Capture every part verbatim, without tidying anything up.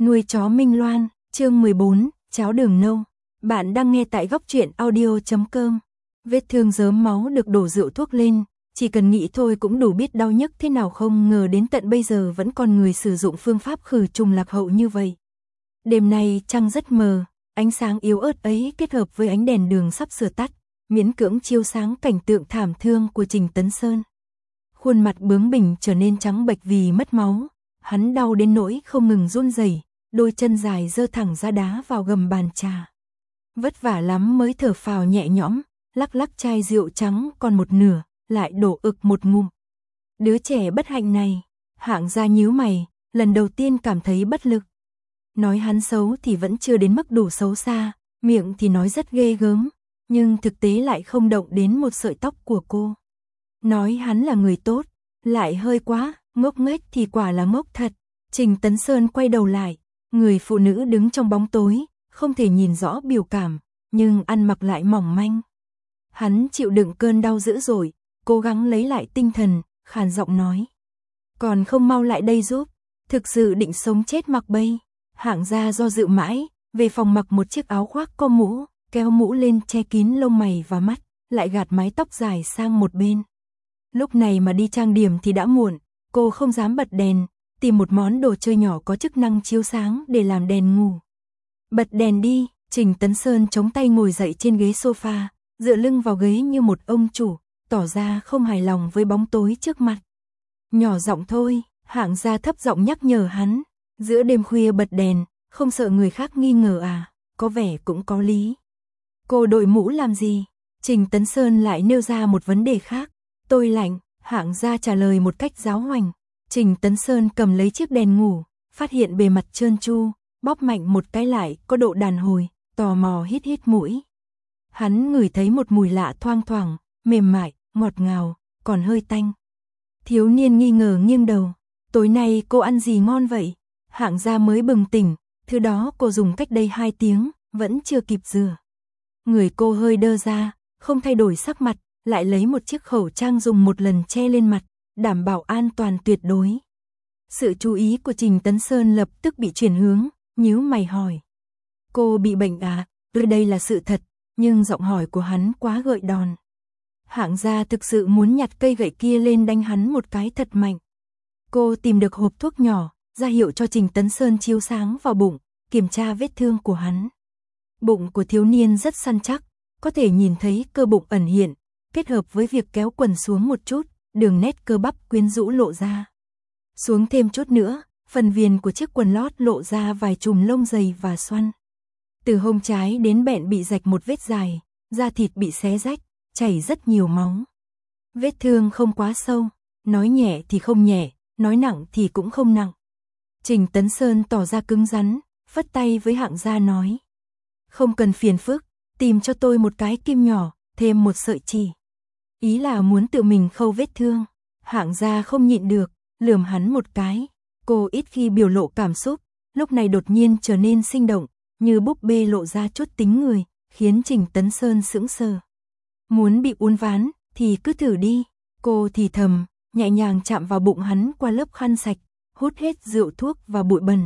Nuôi chó Minh Loan, chương mười bốn, cháo đường nâu. Bạn đang nghe tại góc truyện audio chấm com. Vết thương rớm máu được đổ rượu thuốc lên, chỉ cần nghĩ thôi cũng đủ biết đau nhức thế nào, không ngờ đến tận bây giờ vẫn còn người sử dụng phương pháp khử trùng lạc hậu như vậy. Đêm nay trăng rất mờ, ánh sáng yếu ớt ấy kết hợp với ánh đèn đường sắp sửa tắt, miễn cưỡng chiếu sáng cảnh tượng thảm thương của Trình Tấn Sơn. Khuôn mặt bướng bỉnh trở nên trắng bệch vì mất máu, hắn đau đến nỗi không ngừng run rẩy, đôi chân dài giơ thẳng ra đá vào gầm bàn trà. Vất vả lắm mới thở phào nhẹ nhõm, lắc lắc chai rượu trắng còn một nửa, lại đổ ực một ngụm. Đứa trẻ bất hạnh này, Hạng Gia nhíu mày, lần đầu tiên cảm thấy bất lực. Nói hắn xấu thì vẫn chưa đến mức đủ xấu xa, miệng thì nói rất ghê gớm, nhưng thực tế lại không động đến một sợi tóc của cô. Nói hắn là người tốt, lại hơi quá, ngốc nghếch thì quả là ngốc thật. Trình Tấn Sơn quay đầu lại, người phụ nữ đứng trong bóng tối, không thể nhìn rõ biểu cảm, nhưng ăn mặc lại mỏng manh. Hắn chịu đựng cơn đau dữ dội, cố gắng lấy lại tinh thần, khàn giọng nói. Còn không mau lại đây giúp, thực sự định sống chết mặc bây. Hạng Gia do dự mãi, về phòng mặc một chiếc áo khoác có mũ, kéo mũ lên che kín lông mày và mắt, lại gạt mái tóc dài sang một bên. Lúc này mà đi trang điểm thì đã muộn, cô không dám bật đèn, tìm một món đồ chơi nhỏ có chức năng chiếu sáng để làm đèn ngủ. Bật đèn đi, Trình Tấn Sơn chống tay ngồi dậy trên ghế sofa, dựa lưng vào ghế như một ông chủ, tỏ ra không hài lòng với bóng tối trước mặt. Nhỏ giọng thôi, Hạng Gia thấp giọng nhắc nhở hắn, giữa đêm khuya bật đèn, không sợ người khác nghi ngờ à, có vẻ cũng có lý. Cô đội mũ làm gì? Trình Tấn Sơn lại nêu ra một vấn đề khác. Tôi lạnh, Hạng Gia trả lời một cách giáo hoành. Trình Tấn Sơn cầm lấy chiếc đèn ngủ, phát hiện bề mặt trơn tru, bóp mạnh một cái lại có độ đàn hồi, tò mò hít hít mũi. Hắn ngửi thấy một mùi lạ thoang thoảng, mềm mại, ngọt ngào, còn hơi tanh. Thiếu niên nghi ngờ nghiêng đầu, tối nay cô ăn gì ngon vậy? Hạng Gia mới bừng tỉnh, thứ đó cô dùng cách đây hai tiếng, vẫn chưa kịp rửa. Người cô hơi đơ ra, không thay đổi sắc mặt, lại lấy một chiếc khẩu trang dùng một lần che lên mặt, đảm bảo an toàn tuyệt đối. Sự chú ý của Trình Tấn Sơn lập tức bị chuyển hướng, nhíu mày hỏi. Cô bị bệnh à? Ừ, đây là sự thật, nhưng giọng hỏi của hắn quá gợi đòn. Hạng Gia thực sự muốn nhặt cây gậy kia lên đánh hắn một cái thật mạnh. Cô tìm được hộp thuốc nhỏ, ra hiệu cho Trình Tấn Sơn chiếu sáng vào bụng, kiểm tra vết thương của hắn. Bụng của thiếu niên rất săn chắc, có thể nhìn thấy cơ bụng ẩn hiện, kết hợp với việc kéo quần xuống một chút, đường nét cơ bắp quyến rũ lộ ra. Xuống thêm chút nữa, phần viền của chiếc quần lót lộ ra vài chùm lông dày và xoăn. Từ hông trái đến bẹn bị rạch một vết dài, da thịt bị xé rách, chảy rất nhiều máu. Vết thương không quá sâu, nói nhẹ thì không nhẹ, nói nặng thì cũng không nặng. Trình Tấn Sơn tỏ ra cứng rắn, phất tay với Hạng Gia nói. Không cần phiền phức, tìm cho tôi một cái kim nhỏ, thêm một sợi chỉ. Ý là muốn tự mình khâu vết thương. Hạng Gia không nhịn được, lườm hắn một cái. Cô ít khi biểu lộ cảm xúc, lúc này đột nhiên trở nên sinh động, như búp bê lộ ra chút tính người, khiến Trình Tấn Sơn sững sờ. Muốn bị uốn ván, thì cứ thử đi. Cô thì thầm, nhẹ nhàng chạm vào bụng hắn qua lớp khăn sạch, hút hết rượu thuốc và bụi bẩn.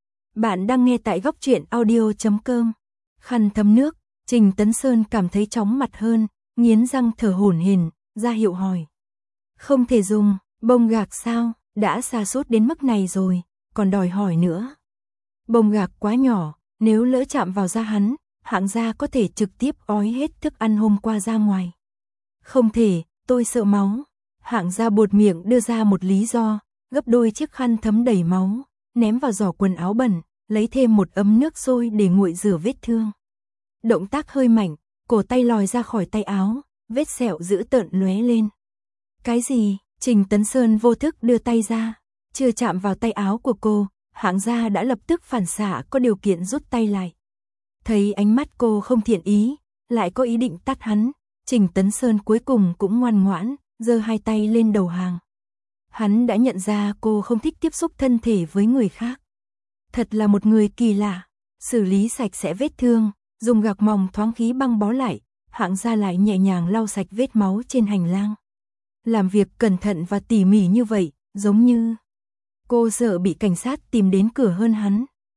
Bạn đang nghe tại góc truyện audio chấm com. Khăn thấm nước, Trình Tấn Sơn cảm thấy chóng mặt hơn, nghiến răng thở hổn hển, ra hiệu hỏi. Không thể dùng, bông gạc sao, đã sa sút đến mức này rồi, còn đòi hỏi nữa. Bông gạc quá nhỏ, nếu lỡ chạm vào da hắn, Hạng Gia có thể trực tiếp ói hết thức ăn hôm qua ra ngoài. Không thể, tôi sợ máu. Hạng Gia buột miệng đưa ra một lý do, gấp đôi chiếc khăn thấm đầy máu, ném vào giỏ quần áo bẩn, lấy thêm một ấm nước sôi để nguội rửa vết thương. Động tác hơi mạnh, cổ tay lòi ra khỏi tay áo, vết sẹo dữ tợn lóe lên. Cái gì? Trình Tấn Sơn vô thức đưa tay ra, chưa chạm vào tay áo của cô, Hạng Gia đã lập tức phản xạ có điều kiện rút tay lại. Thấy ánh mắt cô không thiện ý, lại có ý định tát hắn, Trình Tấn Sơn cuối cùng cũng ngoan ngoãn, giơ hai tay lên đầu hàng. Hắn đã nhận ra cô không thích tiếp xúc thân thể với người khác. Thật là một người kỳ lạ, xử lý sạch sẽ vết thương, dùng gạc mỏng thoáng khí băng bó lại, Hạng Gia lại nhẹ nhàng lau sạch vết máu trên hành lang. Làm việc cẩn thận và tỉ mỉ như vậy, giống như cô sợ bị cảnh sát tìm đến cửa hơn hắn.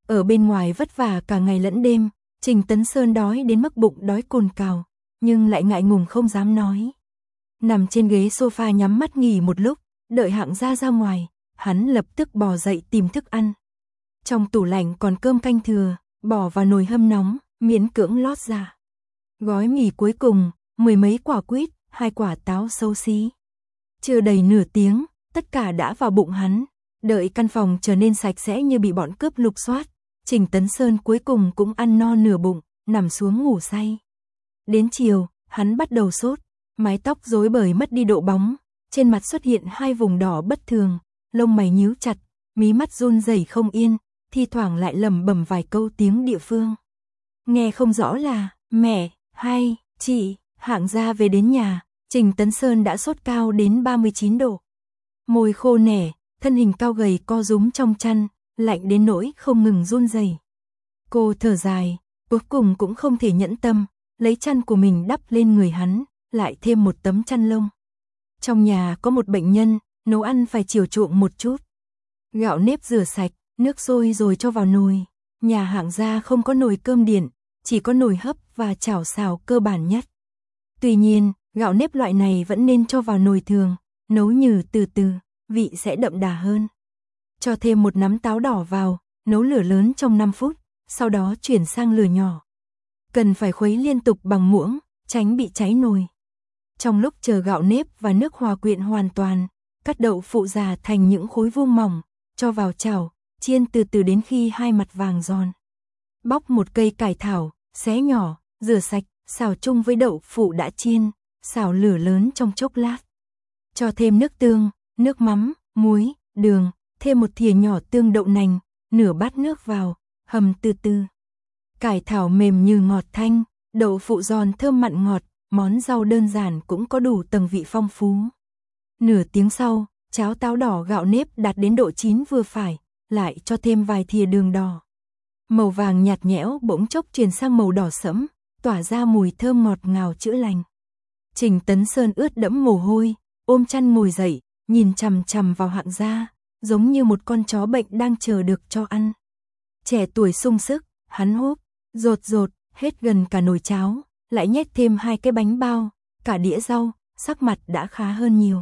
Ở bên ngoài vất vả cả ngày lẫn đêm, Trình Tấn Sơn đói đến mức bụng đói cồn cào, nhưng lại ngại ngùng không dám nói. Nằm trên ghế sofa nhắm mắt nghỉ một lúc, đợi Hạng Gia ra ngoài, hắn lập tức bò dậy tìm thức ăn. Trong tủ lạnh còn cơm canh thừa, bỏ vào nồi hâm nóng, miễn cưỡng lót ra. Gói mì cuối cùng, mười mấy quả quýt, hai quả táo xấu xí. Chưa đầy nửa tiếng, tất cả đã vào bụng hắn. Đợi căn phòng trở nên sạch sẽ như bị bọn cướp lục soát, Trình Tấn Sơn cuối cùng cũng ăn no nửa bụng, nằm xuống ngủ say. Đến chiều, hắn bắt đầu sốt, mái tóc rối bời mất đi độ bóng, trên mặt xuất hiện hai vùng đỏ bất thường, lông mày nhíu chặt, mí mắt run rẩy không yên, thi thoảng lại lẩm bẩm vài câu tiếng địa phương. Nghe không rõ là mẹ hay chị. Hạng Gia về đến nhà, Trình Tấn Sơn đã sốt cao đến ba mươi chín độ. Môi khô nẻ, thân hình cao gầy co rúm trong chăn, lạnh đến nỗi không ngừng run rẩy. Cô thở dài, cuối cùng cũng không thể nhẫn tâm, lấy chăn của mình đắp lên người hắn, lại thêm một tấm chăn lông. Trong nhà có một bệnh nhân, nấu ăn phải chiều chuộng một chút. Gạo nếp rửa sạch, nước sôi rồi cho vào nồi. Nhà Hạng Gia không có nồi cơm điện, chỉ có nồi hấp và chảo xào cơ bản nhất. Tuy nhiên, gạo nếp loại này vẫn nên cho vào nồi thường, nấu nhừ từ từ, vị sẽ đậm đà hơn. Cho thêm một nắm táo đỏ vào, nấu lửa lớn trong năm phút, sau đó chuyển sang lửa nhỏ. Cần phải khuấy liên tục bằng muỗng, tránh bị cháy nồi. Trong lúc chờ gạo nếp và nước hòa quyện hoàn toàn, cắt đậu phụ già thành những khối vuông mỏng, cho vào chảo, chiên từ từ đến khi hai mặt vàng giòn. Bóc một cây cải thảo, xé nhỏ, rửa sạch, xào chung với đậu phụ đã chiên, xào lửa lớn trong chốc lát. Cho thêm nước tương, nước mắm, muối, đường, thêm một thìa nhỏ tương đậu nành, nửa bát nước vào, hầm từ từ. Cải thảo mềm như ngọt thanh, đậu phụ giòn thơm mặn ngọt, món rau đơn giản cũng có đủ tầng vị phong phú. Nửa tiếng sau, cháo táo đỏ gạo nếp đạt đến độ chín vừa phải, lại cho thêm vài thìa đường đỏ. Màu vàng nhạt nhẽo bỗng chốc chuyển sang màu đỏ sẫm, tỏa ra mùi thơm ngọt ngào chữa lành. Trình Tấn Sơn ướt đẫm mồ hôi, ôm chăn ngồi dậy, nhìn chằm chằm vào Hạng Gia, giống như một con chó bệnh đang chờ được cho ăn. Trẻ tuổi sung sức, hắn húp, rột rột, hết gần cả nồi cháo, lại nhét thêm hai cái bánh bao, cả đĩa rau, sắc mặt đã khá hơn nhiều.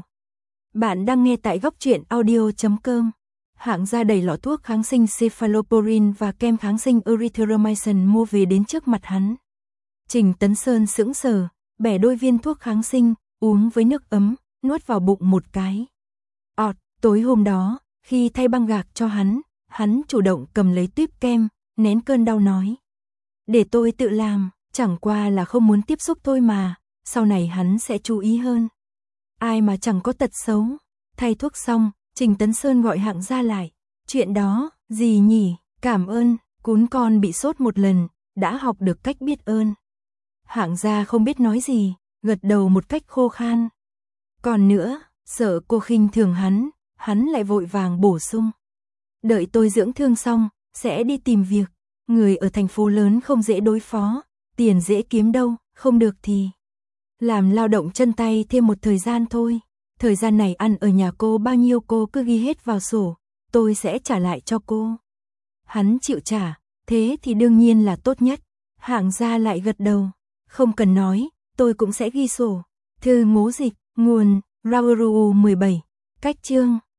Bạn đang nghe tại góc truyện audio chấm com. Hạng Gia đẩy lọ thuốc kháng sinh cephalosporin và kem kháng sinh erythromycin mua về đến trước mặt hắn. Trình Tấn Sơn sững sờ, bẻ đôi viên thuốc kháng sinh, uống với nước ấm, nuốt vào bụng một cái. Ọt, tối hôm đó, khi thay băng gạc cho hắn, hắn chủ động cầm lấy tuýp kem, nén cơn đau nói. Để tôi tự làm, chẳng qua là không muốn tiếp xúc thôi mà, sau này hắn sẽ chú ý hơn. Ai mà chẳng có tật xấu. Thay thuốc xong, Trình Tấn Sơn gọi Hạng Gia lại. Chuyện đó, gì nhỉ, cảm ơn, cún con bị sốt một lần, đã học được cách biết ơn. Hạng Gia không biết nói gì, gật đầu một cách khô khan. Còn nữa, sợ cô khinh thường hắn, hắn lại vội vàng bổ sung. Đợi tôi dưỡng thương xong, sẽ đi tìm việc. Người ở thành phố lớn không dễ đối phó, tiền dễ kiếm đâu, không được thì làm lao động chân tay thêm một thời gian thôi. Thời gian này ăn ở nhà cô bao nhiêu cô cứ ghi hết vào sổ, tôi sẽ trả lại cho cô. Hắn chịu trả, thế thì đương nhiên là tốt nhất. Hạng Gia lại gật đầu, không cần nói, tôi cũng sẽ ghi sổ. Thư ngố dịch, nguồn, Rauru mười bảy, cách chương.